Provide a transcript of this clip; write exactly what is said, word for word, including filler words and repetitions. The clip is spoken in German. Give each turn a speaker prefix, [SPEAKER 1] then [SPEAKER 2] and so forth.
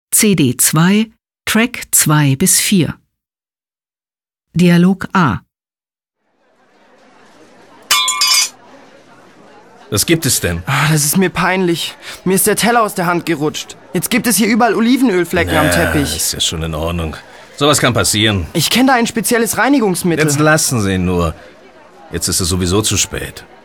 [SPEAKER 1] C D zwei, Track zwei bis vier. Dialog A.
[SPEAKER 2] Was gibt es denn?
[SPEAKER 3] Ah, das ist mir peinlich. Mir ist der Teller aus der Hand gerutscht. Jetzt gibt es hier überall Olivenölflecken
[SPEAKER 2] Na,
[SPEAKER 3] am Teppich.
[SPEAKER 2] Ist ja schon in Ordnung. Sowas kann passieren.
[SPEAKER 3] Ich kenne da ein spezielles Reinigungsmittel.
[SPEAKER 2] Jetzt lassen Sie ihn nur. Jetzt ist es sowieso zu spät.